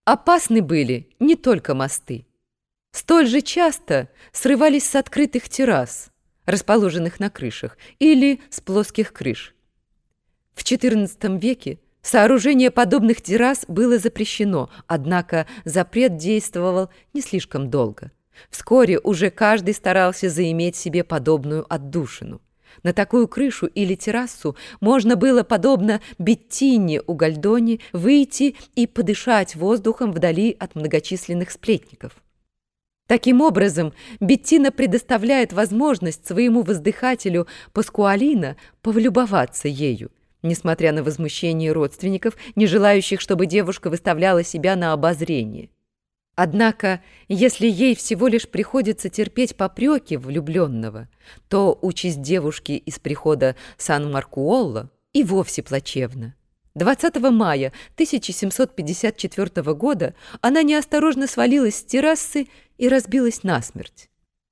Опасны были не только мосты. Столь же часто срывались с открытых террас, расположенных на крышах, или с плоских крыш. В XIV веке сооружение подобных террас было запрещено, однако запрет действовал не слишком долго. Вскоре уже каждый старался заиметь себе подобную отдушину. На такую крышу или террасу можно было, подобно Беттине у Гальдони, выйти и подышать воздухом вдали от многочисленных сплетников. Таким образом, Беттина предоставляет возможность своему воздыхателю Паскуалино повлюбоваться ею, несмотря на возмущение родственников, не желающих, чтобы девушка выставляла себя на обозрение. Однако, если ей всего лишь приходится терпеть попреки влюбленного, то участь девушки из прихода Сан-Маркуолло и вовсе плачевна. 20 мая 1754 года она неосторожно свалилась с террасы и разбилась насмерть.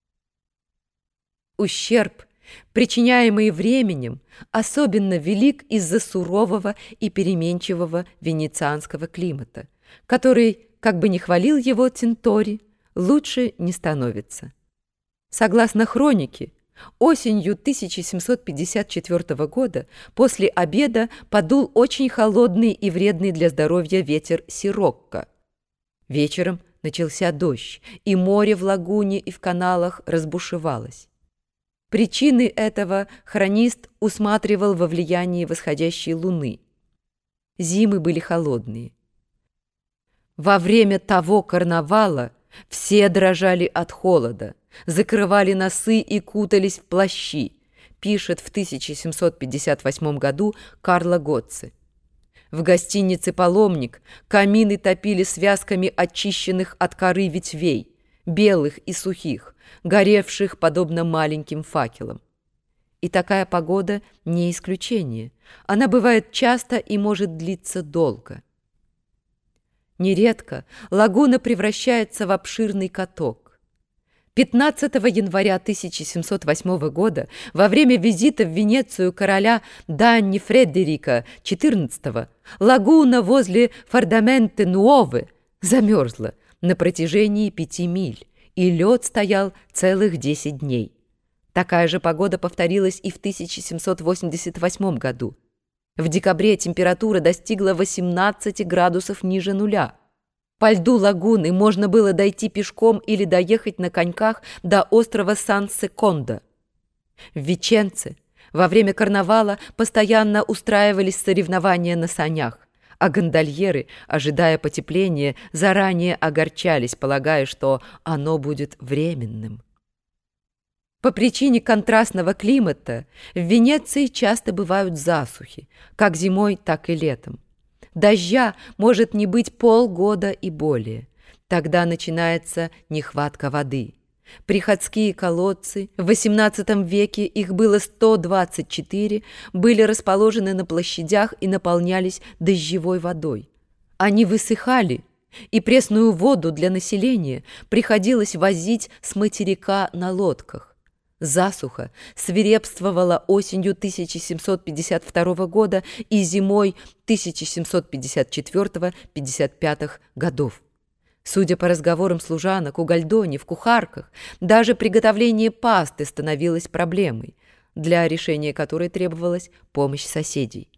Ущерб, причиняемый временем, особенно велик из-за сурового и переменчивого венецианского климата, который, как бы ни хвалил его Тинтори, лучше не становится. Согласно хронике, осенью 1754 года после обеда подул очень холодный и вредный для здоровья ветер сирокко. Вечером начался дождь, и море в лагуне и в каналах разбушевалось. Причины этого хронист усматривал во влиянии восходящей луны. Зимы были холодные. Во время того карнавала все дрожали от холода, закрывали носы и кутались в плащи, пишет в 1758 году Карло Гоцци. В гостинице «Паломник» камины топили связками очищенных от коры ветвей, белых и сухих, горевших подобно маленьким факелам. И такая погода не исключение. Она бывает часто и может длиться долго. Нередко лагуна превращается в обширный каток. 15 января 1708 года во время визита в Венецию короля Данни Фредерика XIV лагуна возле Фордаменте-Нуове замерзла на протяжении 5 миль, и лед стоял целых 10 дней. Такая же погода повторилась и в 1788 году. В декабре температура достигла 18 градусов ниже нуля. По льду лагуны можно было дойти пешком или доехать на коньках до острова Сан-Секондо. В Веченце во время карнавала постоянно устраивались соревнования на санях, а гондольеры, ожидая потепления, заранее огорчались, полагая, что оно будет временным. По причине контрастного климата в Венеции часто бывают засухи, как зимой, так и летом. Дождя может не быть полгода и более. Тогда начинается нехватка воды. Приходские колодцы, в XVIII веке их было 124, были расположены на площадях и наполнялись дождевой водой. Они высыхали, и пресную воду для населения приходилось возить с материка на лодках. Засуха свирепствовала осенью 1752 года и зимой 1754-55 годов. Судя по разговорам служанок у Гальдони в кухарках, даже приготовление пасты становилось проблемой, для решения которой требовалась помощь соседей.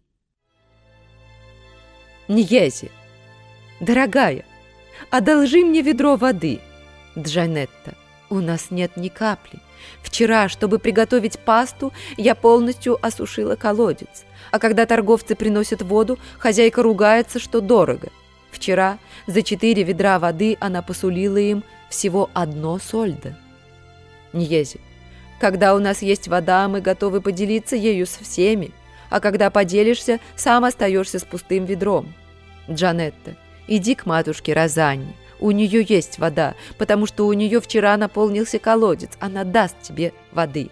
«Ньези, дорогая, одолжи мне ведро воды. Джанетта, у нас нет ни капли. Вчера, чтобы приготовить пасту, я полностью осушила колодец. А когда торговцы приносят воду, хозяйка ругается, что дорого. Вчера за 4 ведра воды она посулила им всего 1 сольдо. Ньези, когда у нас есть вода, мы готовы поделиться ею со всеми, а когда поделишься, сам остаешься с пустым ведром. Джанетта, иди к матушке Розанне. У нее есть вода, потому что у нее вчера наполнился колодец. Она даст тебе воды».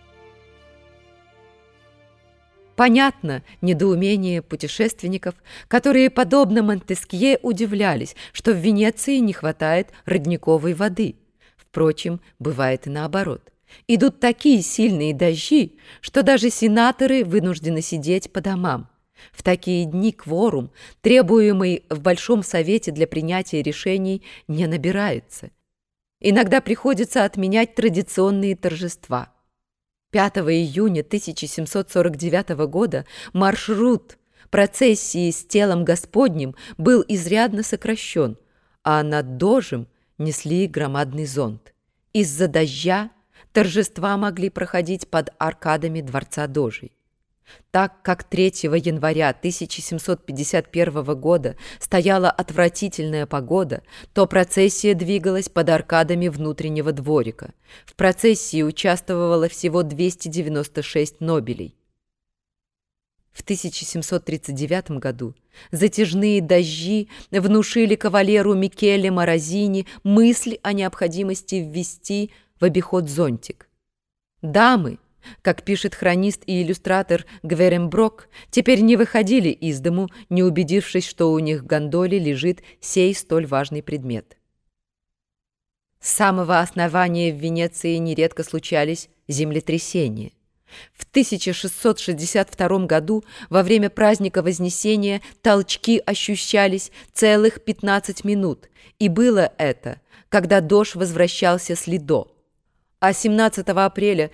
Понятно недоумение путешественников, которые, подобно Монтескье, удивлялись, что в Венеции не хватает родниковой воды. Впрочем, бывает и наоборот. Идут такие сильные дожди, что даже сенаторы вынуждены сидеть по домам. В такие дни кворум, требуемый в Большом Совете для принятия решений, не набирается. Иногда приходится отменять традиционные торжества. 5 июня 1749 года маршрут процессии с телом Господним был изрядно сокращен, а над Дожем несли громадный зонт. Из-за дождя торжества могли проходить под аркадами дворца Дожей. Так как 3 января 1751 года стояла отвратительная погода, то процессия двигалась под аркадами внутреннего дворика. В процессии участвовало всего 296 нобелей. В 1739 году затяжные дожди внушили кавалеру Микеле Морозини мысль о необходимости ввести в обиход зонтик. Дамы, как пишет хронист и иллюстратор Гверенброк, теперь не выходили из дому, не убедившись, что у них в гондоле лежит сей столь важный предмет. С самого основания в Венеции нередко случались землетрясения. В 1662 году во время праздника Вознесения толчки ощущались целых 15 минут, и было это, когда дождь возвращался с Лидо. А 17 апреля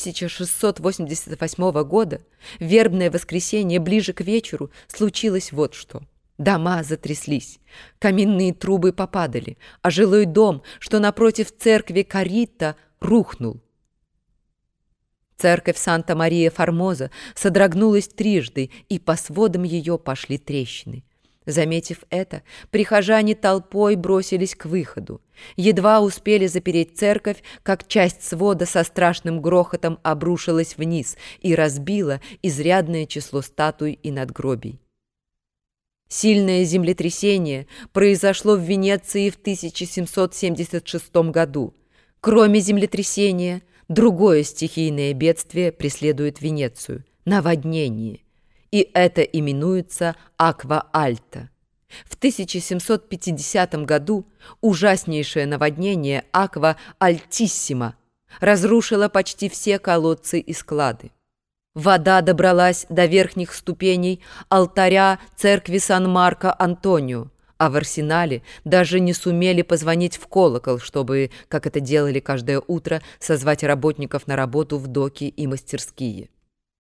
1688 года, в вербное воскресенье, ближе к вечеру, случилось вот что. Дома затряслись, каминные трубы попадали, а жилой дом, что напротив церкви Карита, рухнул. Церковь Санта-Мария-Формоза содрогнулась трижды, и по сводам ее пошли трещины. Заметив это, прихожане толпой бросились к выходу. Едва успели запереть церковь, как часть свода со страшным грохотом обрушилась вниз и разбила изрядное число статуй и надгробий. Сильное землетрясение произошло в Венеции в 1776 году. Кроме землетрясения, другое стихийное бедствие преследует Венецию – наводнение. И это именуется Аква-Альта. В 1750 году ужаснейшее наводнение Аква-Альтиссима разрушило почти все колодцы и склады. Вода добралась до верхних ступеней алтаря церкви Сан-Марко-Антонио, а в арсенале даже не сумели позвонить в колокол, чтобы, как это делали каждое утро, созвать работников на работу в доки и мастерские.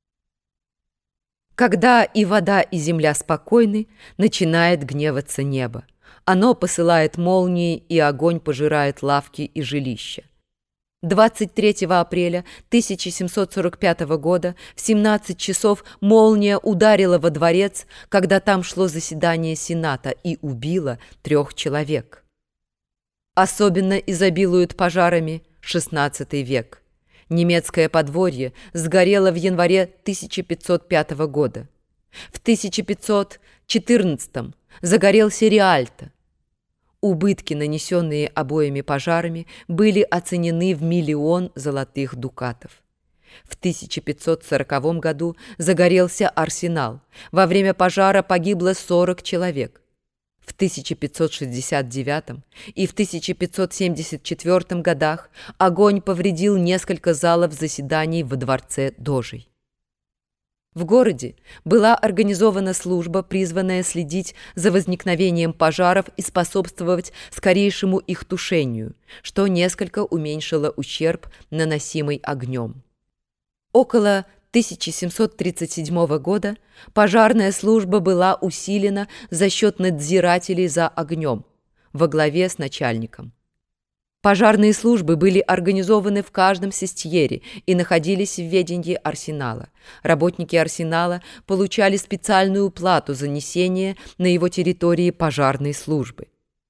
Когда и вода, и земля спокойны, начинает гневаться небо. Оно посылает молнии, и огонь пожирает лавки и жилища. 23 апреля 1745 года в 17 часов молния ударила во дворец, когда там шло заседание Сената, и убила 3 человек. Особенно изобилует пожарами XVI век. Немецкое подворье сгорело в январе 1505 года. В 1514 загорелся Риальто. Убытки, нанесенные обоими пожарами, были оценены в 1 000 000 золотых дукатов. В 1540 году загорелся Арсенал. Во время пожара погибло 40 человек. В 1569 и в 1574 годах огонь повредил несколько залов заседаний во дворце Дожей. В городе была организована служба, призванная следить за возникновением пожаров и способствовать скорейшему их тушению, что несколько уменьшило ущерб, наносимый огнем. Около 1737 года пожарная служба была усилена за счет надзирателей за огнем во главе с начальником. Пожарные службы были организованы в каждом сестьере и находились в ведении арсенала. Работники арсенала получали специальную плату за несение на его территории пожарной службы.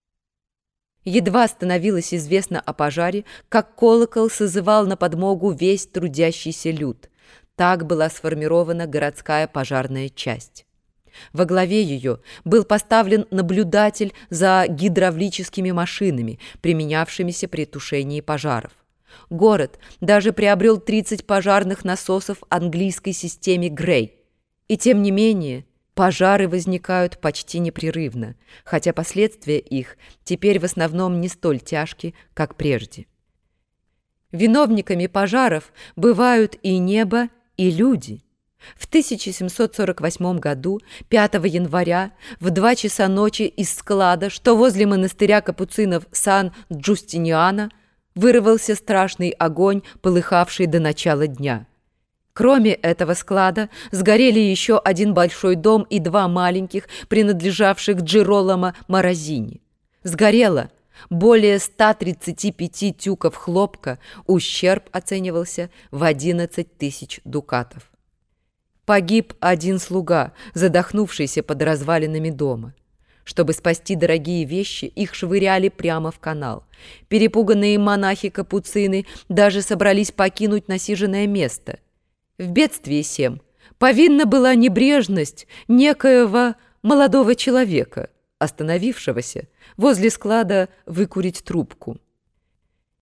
Едва становилось известно о пожаре, как колокол созывал на подмогу весь трудящийся люд. Так была сформирована городская пожарная часть. Во главе ее был поставлен наблюдатель за гидравлическими машинами, применявшимися при тушении пожаров. Город даже приобрел 30 пожарных насосов английской системе Грей. И тем не менее, пожары возникают почти непрерывно, хотя последствия их теперь в основном не столь тяжки, как прежде. Виновниками пожаров бывают и небо, и люди. В 1748 году, 5 января, в 2 часа ночи из склада, что возле монастыря капуцинов Сан-Джустиниано, вырвался страшный огонь, полыхавший до начала дня. Кроме этого склада сгорели еще один большой дом и 2 маленьких, принадлежавших Джироломо Морозини. Сгорело более 135 тюков хлопка, ущерб оценивался в 11 тысяч дукатов. Погиб один слуга, задохнувшийся под развалинами дома. Чтобы спасти дорогие вещи, их швыряли прямо в канал. Перепуганные монахи-капуцины даже собрались покинуть насиженное место. В бедствии сем повинна была небрежность некоего молодого человека, остановившегося возле склада выкурить трубку.